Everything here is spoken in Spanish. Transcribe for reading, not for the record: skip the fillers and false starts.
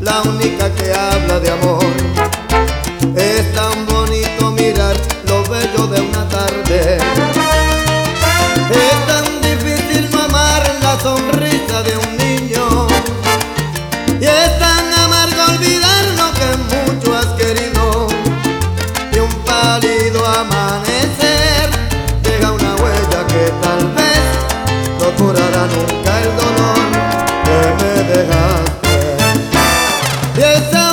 la única que habla de amor. Es tan bonito mirar lo bello de una tarde. Es tan difícil no amar la sonrisa de un niño. Y es tan amargo olvidar lo que mucho has querido. Y un pálido amanecer deja una huella que tal vez no curará nunca el dolor que me dejaste. Y esa